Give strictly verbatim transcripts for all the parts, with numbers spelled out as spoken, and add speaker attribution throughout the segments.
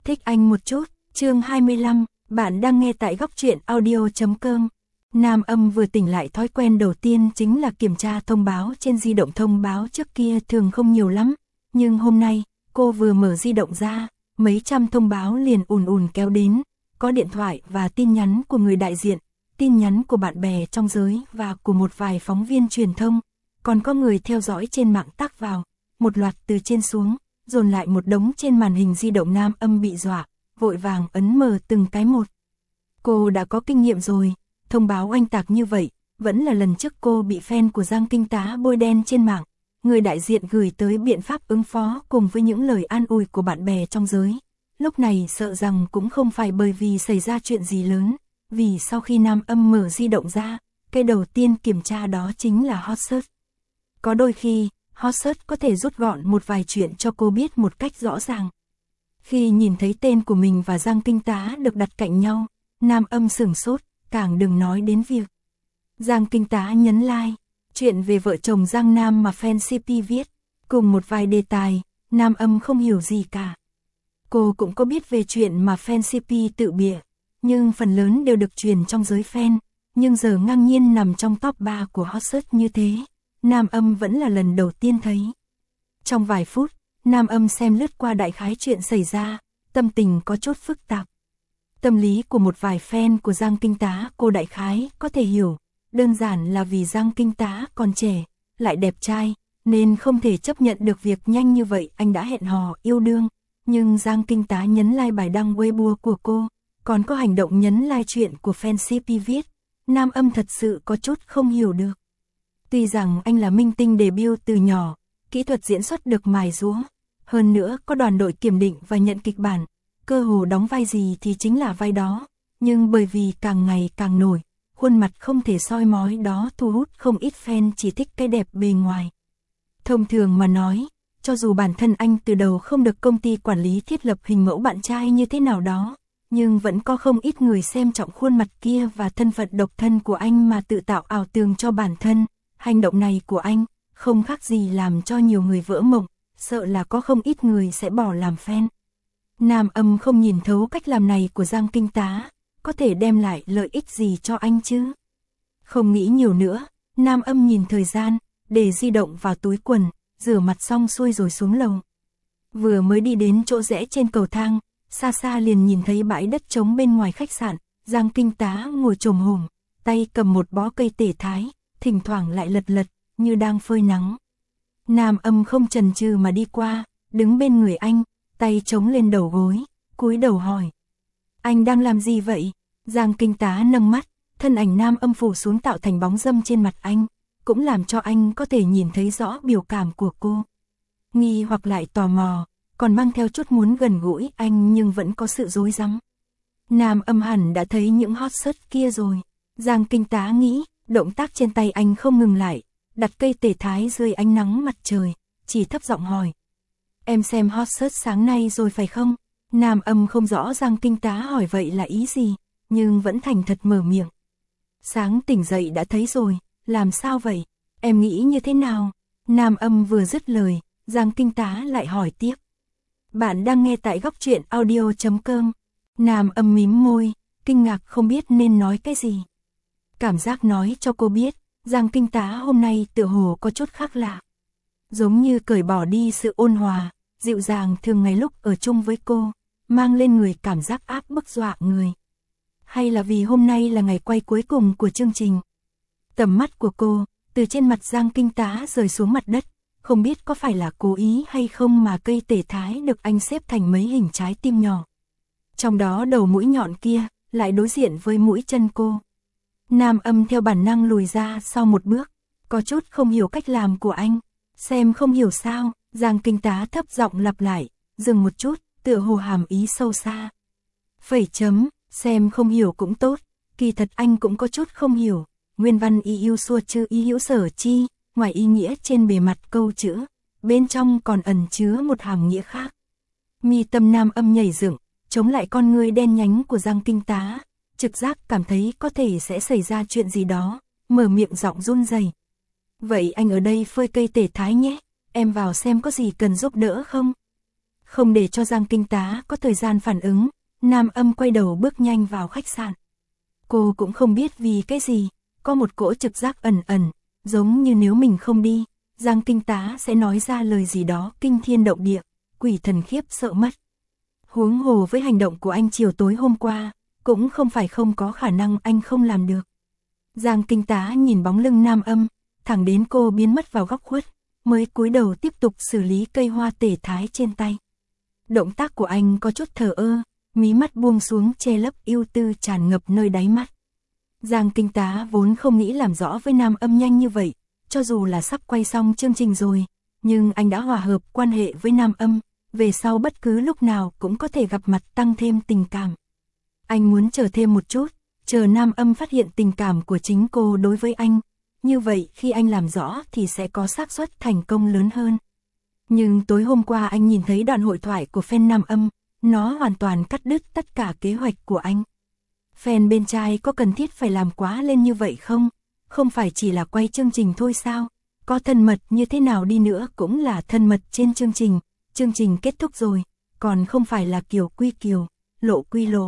Speaker 1: Thích anh một chút, chương hai mươi lăm, bạn đang nghe tại góc truyện audio chấm com. Nam Âm vừa tỉnh lại, thói quen đầu tiên chính là kiểm tra thông báo trên di động. Thông báo trước kia thường không nhiều lắm, nhưng hôm nay, cô vừa mở di động ra, mấy trăm thông báo liền ùn ùn kéo đến, có điện thoại và tin nhắn của người đại diện, tin nhắn của bạn bè trong giới và của một vài phóng viên truyền thông, còn có người theo dõi trên mạng tác vào, một loạt từ trên xuống, dồn lại một đống trên màn hình di động. Nam Âm bị dọa, vội vàng ấn mở từng cái một. Cô đã có kinh nghiệm rồi, thông báo oanh tạc như vậy, vẫn là lần trước cô bị fan của Giang Kinh Tá bôi đen trên mạng. Người đại diện gửi tới biện pháp ứng phó cùng với những lời an ủi của bạn bè trong giới. Lúc này sợ rằng cũng không phải bởi vì xảy ra chuyện gì lớn, vì sau khi Nam Âm mở di động ra, cái đầu tiên kiểm tra đó chính là hot search. Có đôi khi, hot search có thể rút gọn một vài chuyện cho cô biết một cách rõ ràng. Khi nhìn thấy tên của mình và Giang Kinh Tá được đặt cạnh nhau, Nam Âm sửng sốt, càng đừng nói đến việc Giang Kinh Tá nhấn like. Chuyện về vợ chồng Giang Nam mà fan xê pê viết, cùng một vài đề tài, Nam Âm không hiểu gì cả. Cô cũng có biết về chuyện mà fan xê pê tự bịa, nhưng phần lớn đều được truyền trong giới fan, nhưng giờ ngang nhiên nằm trong top ba của hot search như thế, Nam Âm vẫn là lần đầu tiên thấy. Trong vài phút, Nam Âm xem lướt qua đại khái chuyện xảy ra, tâm tình có chút phức tạp. Tâm lý của một vài fan của Giang Kinh Tá cô đại khái có thể hiểu, đơn giản là vì Giang Kinh Tá còn trẻ, lại đẹp trai, nên không thể chấp nhận được việc nhanh như vậy anh đã hẹn hò yêu đương. Nhưng Giang Kinh Tá nhấn like bài đăng Weibo của cô, còn có hành động nhấn like chuyện của fan xê pê viết, Nam Âm thật sự có chút không hiểu được. Tuy rằng anh là minh tinh debut từ nhỏ, kỹ thuật diễn xuất được mài giũa, hơn nữa có đoàn đội kiểm định và nhận kịch bản, cơ hồ đóng vai gì thì chính là vai đó, nhưng bởi vì càng ngày càng nổi, khuôn mặt không thể soi mói đó thu hút không ít fan chỉ thích cái đẹp bề ngoài. Thông thường mà nói, cho dù bản thân anh từ đầu không được công ty quản lý thiết lập hình mẫu bạn trai như thế nào đó, nhưng vẫn có không ít người xem trọng khuôn mặt kia và thân phận độc thân của anh mà tự tạo ảo tưởng cho bản thân. Hành động này của anh không khác gì làm cho nhiều người vỡ mộng, sợ là có không ít người sẽ bỏ làm fan. Nam Âm không nhìn thấu cách làm này của Giang Kinh Tá, có thể đem lại lợi ích gì cho anh chứ? Không nghĩ nhiều nữa, Nam Âm nhìn thời gian, để di động vào túi quần, rửa mặt xong xuôi rồi xuống lầu. Vừa mới đi đến chỗ rẽ trên cầu thang, xa xa liền nhìn thấy bãi đất trống bên ngoài khách sạn, Giang Kinh Tá ngồi chồm hổm, tay cầm một bó cây tể thái, thỉnh thoảng lại lật lật, như đang phơi nắng. Nam Âm không chần chừ mà đi qua, đứng bên người anh, tay chống lên đầu gối, cúi đầu hỏi. Anh đang làm gì vậy? Giang Kinh Tá nâng mắt, thân ảnh Nam Âm phủ xuống tạo thành bóng râm trên mặt anh, cũng làm cho anh có thể nhìn thấy rõ biểu cảm của cô. Nghi hoặc lại tò mò, còn mang theo chút muốn gần gũi anh nhưng vẫn có sự rối rắm. Nam Âm hẳn đã thấy những hot search kia rồi. Giang Kinh Tá nghĩ, động tác trên tay anh không ngừng lại, đặt cây tể thái dưới ánh nắng mặt trời, chỉ thấp giọng hỏi. Em xem hot search sáng nay rồi phải không? Nam Âm không rõ Giang Kinh Tá hỏi vậy là ý gì, nhưng vẫn thành thật mở miệng. Sáng tỉnh dậy đã thấy rồi, làm sao vậy? Em nghĩ như thế nào? Nam Âm vừa dứt lời, Giang Kinh Tá lại hỏi tiếp. Bạn đang nghe tại góc truyện audio chấm com. Nam Âm mím môi, kinh ngạc không biết nên nói cái gì. Cảm giác nói cho cô biết, Giang Kinh Tá hôm nay tựa hồ có chút khác lạ. Giống như cởi bỏ đi sự ôn hòa, dịu dàng thường ngày lúc ở chung với cô, mang lên người cảm giác áp bức dọa người. Hay là vì hôm nay là ngày quay cuối cùng của chương trình? Tầm mắt của cô, từ trên mặt Giang Kinh Tá rời xuống mặt đất, không biết có phải là cố ý hay không mà cây tể thái được anh xếp thành mấy hình trái tim nhỏ. Trong đó đầu mũi nhọn kia, lại đối diện với mũi chân cô. Nam Âm theo bản năng lùi ra sau một bước, có chút không hiểu cách làm của anh. Xem không hiểu sao, Giang Kinh Tá thấp giọng lặp lại, dừng một chút, tựa hồ hàm ý sâu xa. Phẩy chấm, xem không hiểu cũng tốt, kỳ thật anh cũng có chút không hiểu. Nguyên văn y yêu xua chữ y hữu sở chi, ngoài ý nghĩa trên bề mặt câu chữ, bên trong còn ẩn chứa một hàm nghĩa khác. Mi tâm Nam Âm nhảy dựng, chống lại con ngươi đen nhánh của Giang Kinh Tá, trực giác cảm thấy có thể sẽ xảy ra chuyện gì đó, mở miệng giọng run rẩy. Vậy anh ở đây phơi cây tể thái nhé, em vào xem có gì cần giúp đỡ không? Không để cho Giang Kinh Tá có thời gian phản ứng, Nam Âm quay đầu bước nhanh vào khách sạn. Cô cũng không biết vì cái gì, có một cỗ trực giác ẩn ẩn, giống như nếu mình không đi, Giang Kinh Tá sẽ nói ra lời gì đó kinh thiên động địa, quỷ thần khiếp sợ mất. Huống hồ với hành động của anh chiều tối hôm qua, cũng không phải không có khả năng anh không làm được. Giang Kinh Tá nhìn bóng lưng Nam Âm, thẳng đến cô biến mất vào góc khuất, mới cúi đầu tiếp tục xử lý cây hoa tể thái trên tay. Động tác của anh có chút thờ ơ, mí mắt buông xuống che lấp ưu tư tràn ngập nơi đáy mắt. Giang Kinh Tá vốn không nghĩ làm rõ với Nam Âm nhanh như vậy, cho dù là sắp quay xong chương trình rồi, nhưng anh đã hòa hợp quan hệ với Nam Âm, về sau bất cứ lúc nào cũng có thể gặp mặt tăng thêm tình cảm. Anh muốn chờ thêm một chút, chờ Nam Âm phát hiện tình cảm của chính cô đối với anh, như vậy khi anh làm rõ thì sẽ có xác suất thành công lớn hơn. Nhưng tối hôm qua anh nhìn thấy đoạn hội thoại của fan Nam Âm, nó hoàn toàn cắt đứt tất cả kế hoạch của anh. Fan bên trai có cần thiết phải làm quá lên như vậy không? Không phải chỉ là quay chương trình thôi sao? Có thân mật như thế nào đi nữa cũng là thân mật trên chương trình, chương trình kết thúc rồi, còn không phải là kiều quy kiều, lộ quy lộ.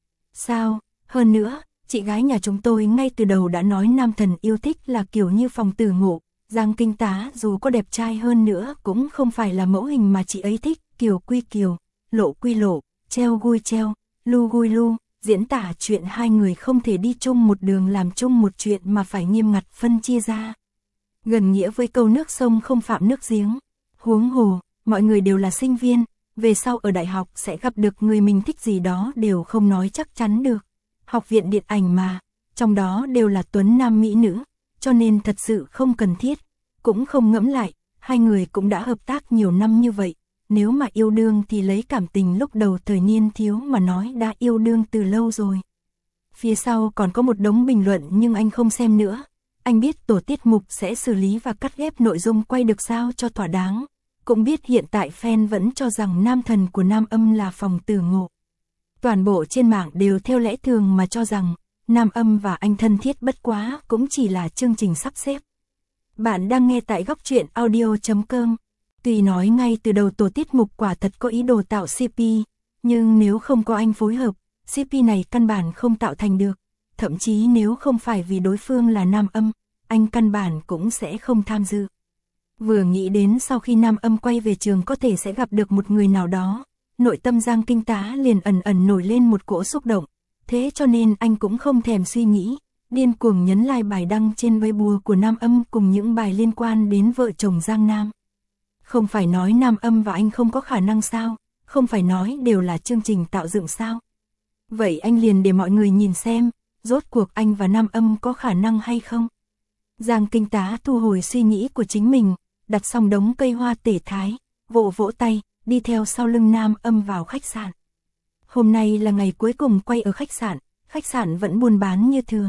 Speaker 1: Sao? Hơn nữa, chị gái nhà chúng tôi ngay từ đầu đã nói nam thần yêu thích là kiểu như Phòng Tử Ngộ, Giang Kinh Tá dù có đẹp trai hơn nữa cũng không phải là mẫu hình mà chị ấy thích, kiều quy kiều, lộ quy lộ, treo gui treo, lu gui lu, diễn tả chuyện hai người không thể đi chung một đường làm chung một chuyện mà phải nghiêm ngặt phân chia ra. Gần nghĩa với câu nước sông không phạm nước giếng. Huống hồ, mọi người đều là sinh viên, về sau ở đại học sẽ gặp được người mình thích gì đó đều không nói chắc chắn được. Học viện điện ảnh mà, trong đó đều là tuấn nam mỹ nữ, cho nên thật sự không cần thiết, cũng không ngẫm lại, hai người cũng đã hợp tác nhiều năm như vậy, nếu mà yêu đương thì lấy cảm tình lúc đầu thời niên thiếu mà nói đã yêu đương từ lâu rồi. Phía sau còn có một đống bình luận nhưng anh không xem nữa, anh biết tổ tiết mục sẽ xử lý và cắt ghép nội dung quay được sao cho thỏa đáng, cũng biết hiện tại fan vẫn cho rằng nam thần của Nam Âm là Phòng Tử Ngộ. Toàn bộ trên mạng đều theo lẽ thường mà cho rằng, Nam Âm và anh thân thiết bất quá cũng chỉ là chương trình sắp xếp. Bạn đang nghe tại góc truyện audio chấm com. Tuy nói ngay từ đầu tổ tiết mục quả thật có ý đồ tạo xê pê, nhưng nếu không có anh phối hợp, xê pê này căn bản không tạo thành được. Thậm chí nếu không phải vì đối phương là Nam Âm, anh căn bản cũng sẽ không tham dự. Vừa nghĩ đến sau khi Nam Âm quay về trường có thể sẽ gặp được một người nào đó, nội tâm Giang Kinh Tá liền ẩn ẩn nổi lên một cỗ xúc động, thế cho nên anh cũng không thèm suy nghĩ, điên cuồng nhấn like bài đăng trên Weibo của Nam Âm cùng những bài liên quan đến vợ chồng Giang Nam. Không phải nói Nam Âm và anh không có khả năng sao, không phải nói đều là chương trình tạo dựng sao. Vậy anh liền để mọi người nhìn xem, rốt cuộc anh và Nam Âm có khả năng hay không. Giang Kinh Tá thu hồi suy nghĩ của chính mình, đặt xong đống cây hoa tể thái, vỗ vỗ tay, đi theo sau lưng Nam Âm vào khách sạn. Hôm nay là ngày cuối cùng quay ở khách sạn, khách sạn vẫn buôn bán như thường.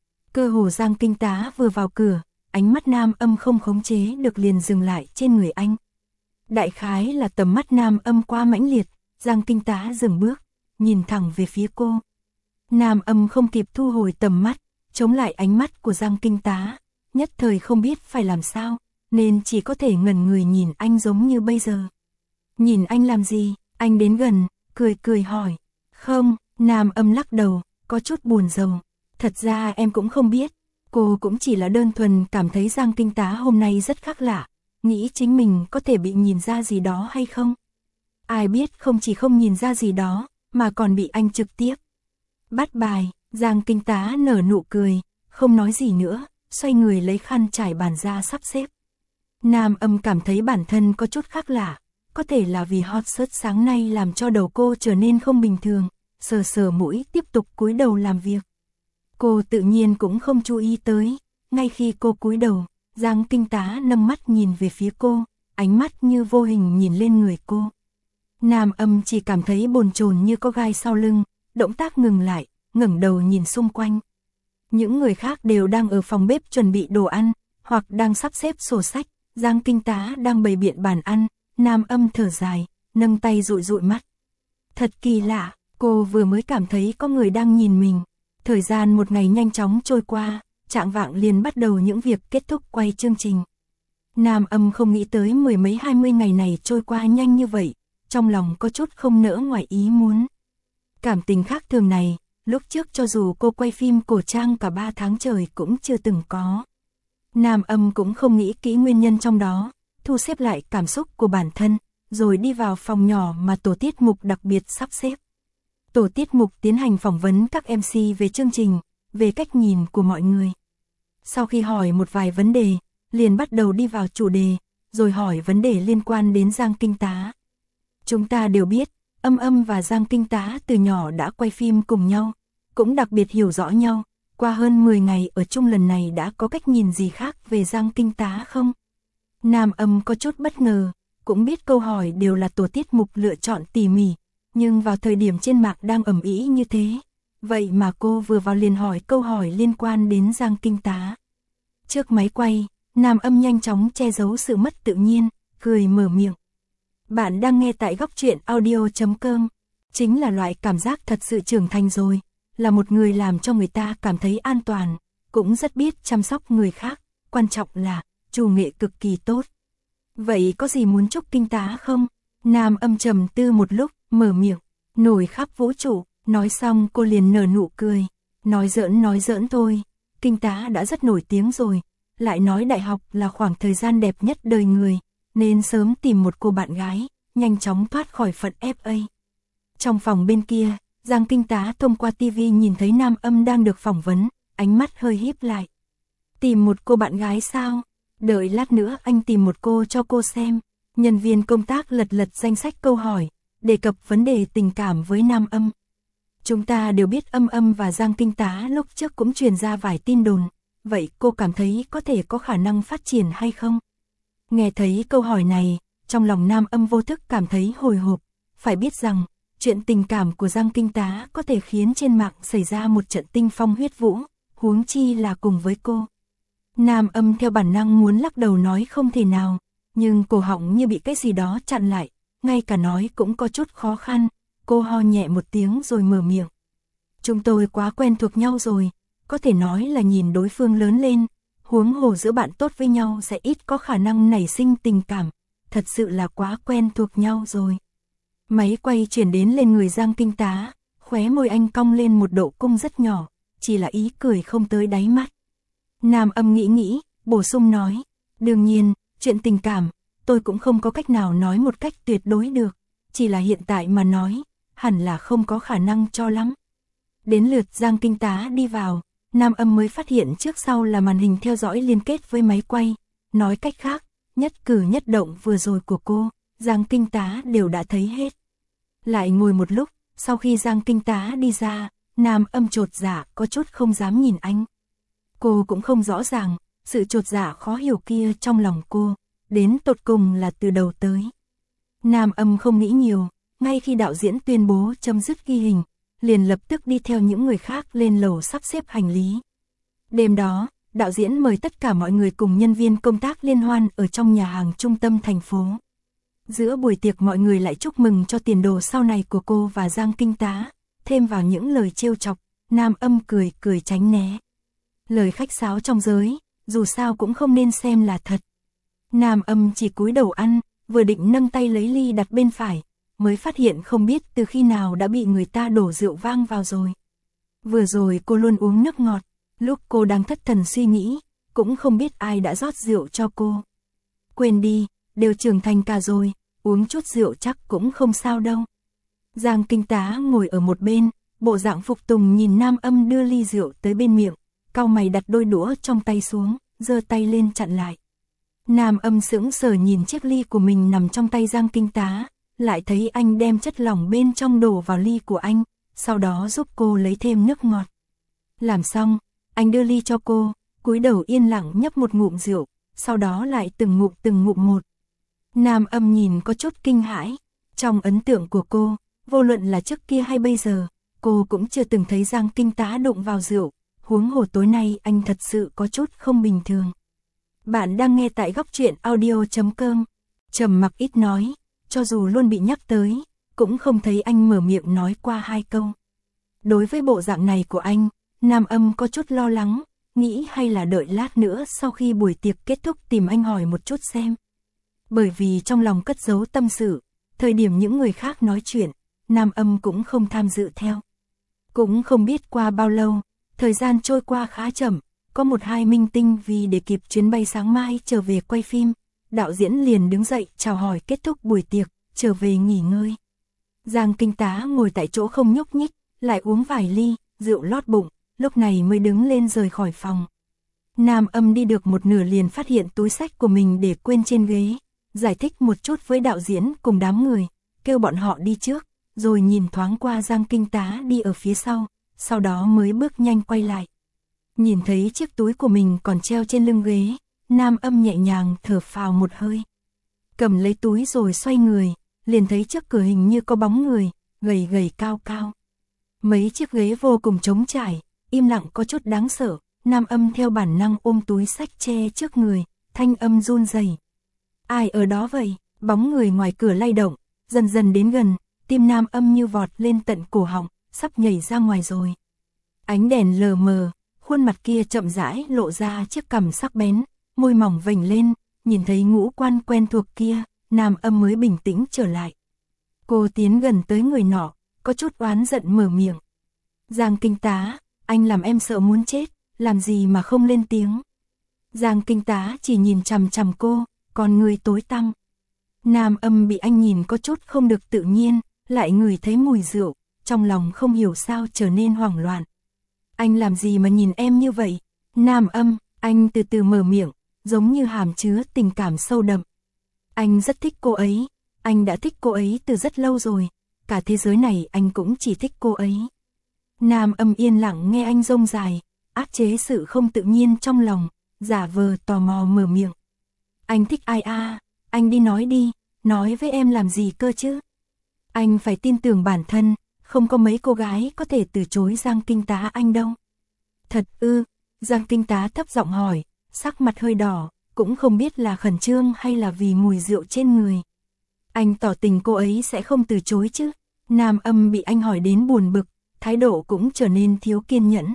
Speaker 1: Cơ hồ Giang Kinh Tá vừa vào cửa, ánh mắt Nam Âm không khống chế được liền dừng lại trên người anh. Đại khái là tầm mắt Nam Âm quá mãnh liệt, Giang Kinh Tá dừng bước, nhìn thẳng về phía cô. Nam Âm không kịp thu hồi tầm mắt, chống lại ánh mắt của Giang Kinh Tá, nhất thời không biết phải làm sao, nên chỉ có thể ngẩn người nhìn anh giống như bây giờ. Nhìn anh làm gì? Anh đến gần, cười cười hỏi. Không, Nam Âm lắc đầu, có chút buồn rầu. Thật ra em cũng không biết, cô cũng chỉ là đơn thuần cảm thấy Giang Kinh Tá hôm nay rất khác lạ, nghĩ chính mình có thể bị nhìn ra gì đó hay không. Ai biết không chỉ không nhìn ra gì đó, mà còn bị anh trực tiếp bắt bài. Giang Kinh Tá nở nụ cười, không nói gì nữa, xoay người lấy khăn trải bàn ra sắp xếp. Nam Âm cảm thấy bản thân có chút khác lạ, có thể là vì hot search sáng nay làm cho đầu cô trở nên không bình thường, sờ sờ mũi tiếp tục cúi đầu làm việc. Cô tự nhiên cũng không chú ý tới, ngay khi cô cúi đầu, Giang Kinh Tá nâng mắt nhìn về phía cô, ánh mắt như vô hình nhìn lên người cô. Nam Âm chỉ cảm thấy bồn chồn như có gai sau lưng, động tác ngừng lại, ngẩng đầu nhìn xung quanh. Những người khác đều đang ở phòng bếp chuẩn bị đồ ăn, hoặc đang sắp xếp sổ sách, Giang Kinh Tá đang bày biện bàn ăn, Nam Âm thở dài, nâng tay dụi dụi mắt. Thật kỳ lạ, cô vừa mới cảm thấy có người đang nhìn mình. Thời gian một ngày nhanh chóng trôi qua, chạng vạng liền bắt đầu những việc kết thúc quay chương trình. Nam Âm không nghĩ tới mười mấy hai mươi ngày này trôi qua nhanh như vậy, trong lòng có chút không nỡ ngoài ý muốn. Cảm tình khác thường này, lúc trước cho dù cô quay phim cổ trang cả ba tháng trời cũng chưa từng có. Nam Âm cũng không nghĩ kỹ nguyên nhân trong đó, thu xếp lại cảm xúc của bản thân, rồi đi vào phòng nhỏ mà tổ tiết mục đặc biệt sắp xếp. Tổ tiết mục tiến hành phỏng vấn các em xê về chương trình, về cách nhìn của mọi người. Sau khi hỏi một vài vấn đề, liền bắt đầu đi vào chủ đề, rồi hỏi vấn đề liên quan đến Giang Kinh Tá. Chúng ta đều biết, Âm Âm và Giang Kinh Tá từ nhỏ đã quay phim cùng nhau, cũng đặc biệt hiểu rõ nhau. Qua hơn mười ngày ở chung lần này đã có cách nhìn gì khác về Giang Kinh Tá không? Nam Âm có chút bất ngờ, cũng biết câu hỏi đều là tổ tiết mục lựa chọn tỉ mỉ, nhưng vào thời điểm trên mạng đang ầm ĩ như thế, vậy mà cô vừa vào liền hỏi câu hỏi liên quan đến Giang Kinh Tá. Trước máy quay, Nam Âm nhanh chóng che giấu sự mất tự nhiên, cười mở miệng. Bạn đang nghe tại góc truyện audio chấm com, chính là loại cảm giác thật sự trưởng thành rồi, là một người làm cho người ta cảm thấy an toàn, cũng rất biết chăm sóc người khác, quan trọng là chủ nghệ cực kỳ tốt. Vậy có gì muốn chúc Kinh Tá không? Nam Âm trầm tư một lúc, mở miệng, nổi khắp vũ trụ, nói xong cô liền nở nụ cười, nói giỡn nói giỡn thôi, Kinh Tá đã rất nổi tiếng rồi, lại nói đại học là khoảng thời gian đẹp nhất đời người, nên sớm tìm một cô bạn gái, nhanh chóng thoát khỏi phận ép a. Trong phòng bên kia, Giang Kinh Tá thông qua tivi nhìn thấy Nam Âm đang được phỏng vấn, ánh mắt hơi híp lại. Tìm một cô bạn gái sao? Đợi lát nữa anh tìm một cô cho cô xem. Nhân viên công tác lật lật danh sách câu hỏi, đề cập vấn đề tình cảm với Nam Âm. Chúng ta đều biết Âm Âm và Giang Kinh Tá lúc trước cũng truyền ra vài tin đồn, vậy cô cảm thấy có thể có khả năng phát triển hay không? Nghe thấy câu hỏi này, trong lòng Nam Âm vô thức cảm thấy hồi hộp, phải biết rằng, chuyện tình cảm của Giang Kinh Tá có thể khiến trên mạng xảy ra một trận tinh phong huyết vũ, huống chi là cùng với cô. Nam Âm theo bản năng muốn lắc đầu nói không thể nào, nhưng cổ họng như bị cái gì đó chặn lại, ngay cả nói cũng có chút khó khăn, cô ho nhẹ một tiếng rồi mở miệng. Chúng tôi quá quen thuộc nhau rồi, có thể nói là nhìn đối phương lớn lên, huống hồ giữa bạn tốt với nhau sẽ ít có khả năng nảy sinh tình cảm, thật sự là quá quen thuộc nhau rồi. Máy quay chuyển đến lên người Giang Kinh Tá, khóe môi anh cong lên một độ cung rất nhỏ, chỉ là ý cười không tới đáy mắt. Nam Âm nghĩ nghĩ, bổ sung nói, đương nhiên, chuyện tình cảm, tôi cũng không có cách nào nói một cách tuyệt đối được, chỉ là hiện tại mà nói, hẳn là không có khả năng cho lắm. Đến lượt Giang Kinh Tá đi vào, Nam Âm mới phát hiện trước sau là màn hình theo dõi liên kết với máy quay, nói cách khác, nhất cử nhất động vừa rồi của cô, Giang Kinh Tá đều đã thấy hết. Lại ngồi một lúc, sau khi Giang Kinh Tá đi ra, Nam Âm chột dạ có chút không dám nhìn anh. Cô cũng không rõ ràng, sự chột dạ khó hiểu kia trong lòng cô, đến tột cùng là từ đầu tới. Nam Âm không nghĩ nhiều, ngay khi đạo diễn tuyên bố chấm dứt ghi hình, liền lập tức đi theo những người khác lên lầu sắp xếp hành lý. Đêm đó, đạo diễn mời tất cả mọi người cùng nhân viên công tác liên hoan ở trong nhà hàng trung tâm thành phố. Giữa buổi tiệc mọi người lại chúc mừng cho tiền đồ sau này của cô và Giang Kinh Tá, thêm vào những lời trêu chọc, Nam Âm cười cười tránh né. Lời khách sáo trong giới, dù sao cũng không nên xem là thật. Nam Âm chỉ cúi đầu ăn, vừa định nâng tay lấy ly đặt bên phải, mới phát hiện không biết từ khi nào đã bị người ta đổ rượu vang vào rồi. Vừa rồi cô luôn uống nước ngọt, lúc cô đang thất thần suy nghĩ, cũng không biết ai đã rót rượu cho cô. Quên đi, đều trưởng thành cả rồi, uống chút rượu chắc cũng không sao đâu. Giang Kinh Tá ngồi ở một bên, bộ dạng phục tùng nhìn Nam Âm đưa ly rượu tới bên miệng, cau mày đặt đôi đũa trong tay xuống, giơ tay lên chặn lại. Nam Âm sững sờ nhìn chiếc ly của mình nằm trong tay Giang Kinh Tá, lại thấy anh đem chất lỏng bên trong đổ vào ly của anh, sau đó giúp cô lấy thêm nước ngọt. Làm xong, anh đưa ly cho cô, cúi đầu yên lặng nhấp một ngụm rượu, sau đó lại từng ngụm từng ngụm một. Nam Âm nhìn có chút kinh hãi, trong ấn tượng của cô, vô luận là trước kia hay bây giờ, cô cũng chưa từng thấy Giang Kinh Tá đụng vào rượu, huống hồ tối nay anh thật sự có chút không bình thường. Bạn đang nghe tại góc truyện audio chấm com, trầm mặc ít nói, cho dù luôn bị nhắc tới, cũng không thấy anh mở miệng nói qua hai câu. Đối với bộ dạng này của anh, Nam Âm có chút lo lắng, nghĩ hay là đợi lát nữa sau khi buổi tiệc kết thúc tìm anh hỏi một chút xem. Bởi vì trong lòng cất giấu tâm sự, Thời điểm những người khác nói chuyện, Nam Âm cũng không tham dự theo. Cũng không biết qua bao lâu, thời gian trôi qua khá chậm, có một hai minh tinh vì để kịp chuyến bay sáng mai trở về quay phim, đạo diễn liền đứng dậy chào hỏi kết thúc buổi tiệc, trở về nghỉ ngơi. Giang Kinh Tá ngồi tại chỗ không nhúc nhích, lại uống vài ly, rượu lót bụng, lúc này mới đứng lên rời khỏi phòng. Nam Âm đi được một nửa liền phát hiện túi xách của mình để quên trên ghế, giải thích một chút với đạo diễn cùng đám người, kêu bọn họ đi trước, rồi nhìn thoáng qua Giang Kinh Tá đi ở phía sau, sau đó mới bước nhanh quay lại. Nhìn thấy chiếc túi của mình còn treo trên lưng ghế, Nam Âm nhẹ nhàng thở phào một hơi. Cầm lấy túi rồi xoay người, liền thấy trước cửa hình như có bóng người, gầy gầy cao cao. Mấy chiếc ghế vô cùng trống trải, im lặng có chút đáng sợ, Nam Âm theo bản năng ôm túi xách che trước người, thanh âm run rẩy. Ai ở đó vậy? Bóng người ngoài cửa lay động, dần dần đến gần, tim Nam Âm như vọt lên tận cổ họng, sắp nhảy ra ngoài rồi. Ánh đèn lờ mờ, khuôn mặt kia chậm rãi lộ ra chiếc cằm sắc bén, môi mỏng vểnh lên, nhìn thấy ngũ quan quen thuộc kia, Nam Âm mới bình tĩnh trở lại. Cô tiến gần tới người nọ, có chút oán giận mở miệng. Giang Kinh Tá, anh làm em sợ muốn chết, làm gì mà không lên tiếng. Giang Kinh Tá chỉ nhìn chằm chằm cô, còn người tối tăm. Nam Âm bị anh nhìn có chút không được tự nhiên, lại ngửi thấy mùi rượu, trong lòng không hiểu sao trở nên hoảng loạn. Anh làm gì mà nhìn em như vậy? Nam Âm, anh từ từ mở miệng, giống như hàm chứa tình cảm sâu đậm. Anh rất thích cô ấy, anh đã thích cô ấy từ rất lâu rồi, cả thế giới này anh cũng chỉ thích cô ấy. Nam Âm yên lặng nghe anh rông dài, áp chế sự không tự nhiên trong lòng, giả vờ tò mò mở miệng. Anh thích ai à? Anh đi nói đi, nói với em làm gì cơ chứ? Anh phải tin tưởng bản thân, không có mấy cô gái có thể từ chối Giang Kinh Tá anh đâu. Thật ư? Giang Kinh Tá thấp giọng hỏi, sắc mặt hơi đỏ, cũng không biết là khẩn trương hay là vì mùi rượu trên người. Anh tỏ tình cô ấy sẽ không từ chối chứ? Nam Âm bị anh hỏi đến buồn bực, thái độ cũng trở nên thiếu kiên nhẫn.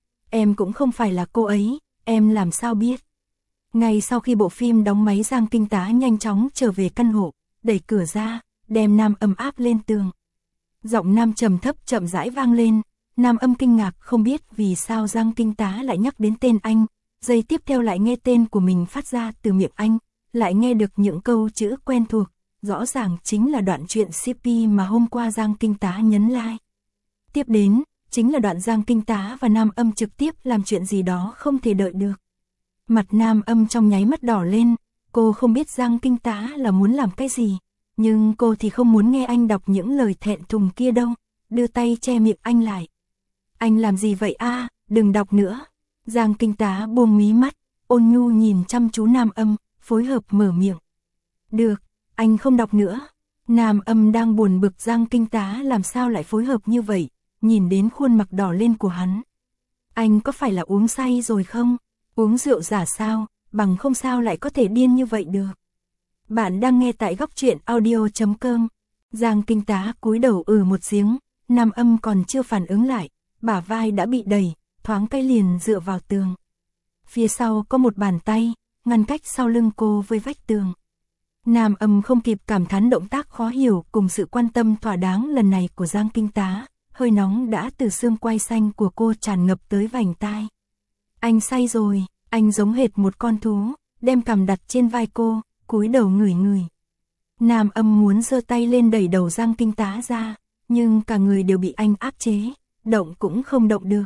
Speaker 1: Em cũng không phải là cô ấy, em làm sao biết? Ngay sau khi bộ phim đóng máy, Giang Kinh Tá nhanh chóng trở về căn hộ, đẩy cửa ra, đem Nam Âm áp lên tường. Giọng nam trầm thấp chậm rãi vang lên, Nam Âm kinh ngạc không biết vì sao Giang Kinh Tá lại nhắc đến tên anh, giây tiếp theo lại nghe tên của mình phát ra từ miệng anh, lại nghe được những câu chữ quen thuộc, rõ ràng chính là đoạn truyện xê pê mà hôm qua Giang Kinh Tá nhấn like. Tiếp đến, chính là đoạn Giang Kinh Tá và Nam Âm trực tiếp làm chuyện gì đó không thể đợi được. Mặt Nam Âm trong nháy mắt đỏ lên, cô không biết Giang Kinh Tá là muốn làm cái gì, nhưng cô thì không muốn nghe anh đọc những lời thẹn thùng kia đâu, đưa tay che miệng anh lại. Anh làm gì vậy a? À, đừng đọc nữa. Giang Kinh Tá buông mí mắt, ôn nhu nhìn chăm chú Nam Âm, phối hợp mở miệng. Được, anh không đọc nữa. Nam Âm đang buồn bực Giang Kinh Tá làm sao lại phối hợp như vậy, nhìn đến khuôn mặt đỏ lên của hắn. Anh có phải là uống say rồi không? Uống rượu giả sao, bằng không sao lại có thể điên như vậy được. Bạn đang nghe tại góc truyện audio chấm com. Giang Kinh Tá cúi đầu ừ một tiếng, Nam Âm còn chưa phản ứng lại, bả vai đã bị đẩy, thoáng cái liền dựa vào tường. Phía sau có một bàn tay, ngăn cách sau lưng cô với vách tường. Nam Âm không kịp cảm thán động tác khó hiểu cùng sự quan tâm thỏa đáng lần này của Giang Kinh Tá, hơi nóng đã từ xương quai xanh của cô tràn ngập tới vành tai. Anh say rồi, anh giống hệt một con thú, đem cằm đặt trên vai cô, cúi đầu ngửi ngửi. Nam Âm muốn giơ tay lên đẩy đầu Giang Kinh Tá ra, nhưng cả người đều bị anh áp chế, động cũng không động được.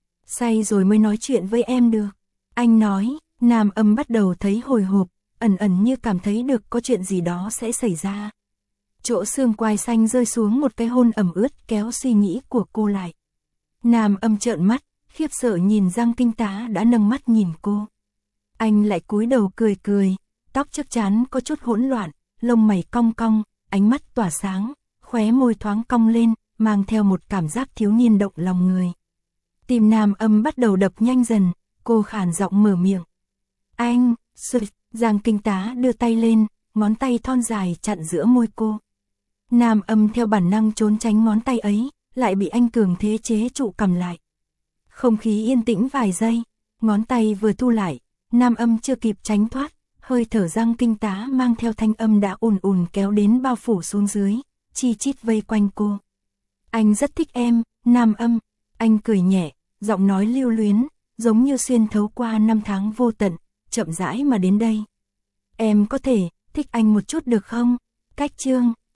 Speaker 1: Say rồi mới nói chuyện với em được. Anh nói, Nam Âm bắt đầu thấy hồi hộp, ẩn ẩn như cảm thấy được có chuyện gì đó sẽ xảy ra. Chỗ xương quai xanh rơi xuống một cái hôn ẩm ướt kéo suy nghĩ của cô lại. Nam Âm trợn mắt, khiếp sợ nhìn Giang Kinh Tá đã nâng mắt nhìn cô. Anh lại cúi đầu cười cười, tóc trước trán có chút hỗn loạn, lông mày cong cong, ánh mắt tỏa sáng, khóe môi thoáng cong lên, mang theo một cảm giác thiếu niên động lòng người. Tim Nam Âm bắt đầu đập nhanh dần, cô khàn giọng mở miệng. Anh, sụt, Giang Kinh Tá đưa tay lên, ngón tay thon dài chặn giữa môi cô. Nam Âm theo bản năng trốn tránh ngón tay ấy, lại bị anh cường thế chế trụ cầm lại. Không khí yên tĩnh vài giây, ngón tay vừa thu lại, Nam Âm chưa kịp tránh thoát, hơi thở răng kinh tá mang theo thanh âm đã ùn ùn kéo đến bao phủ xuống dưới, chi chít vây quanh cô. Anh rất thích em, Nam Âm, anh cười nhẹ, giọng nói lưu luyến, giống như xuyên thấu qua năm tháng vô tận, chậm rãi mà đến đây. Em có thể thích anh một chút được không? Cách chương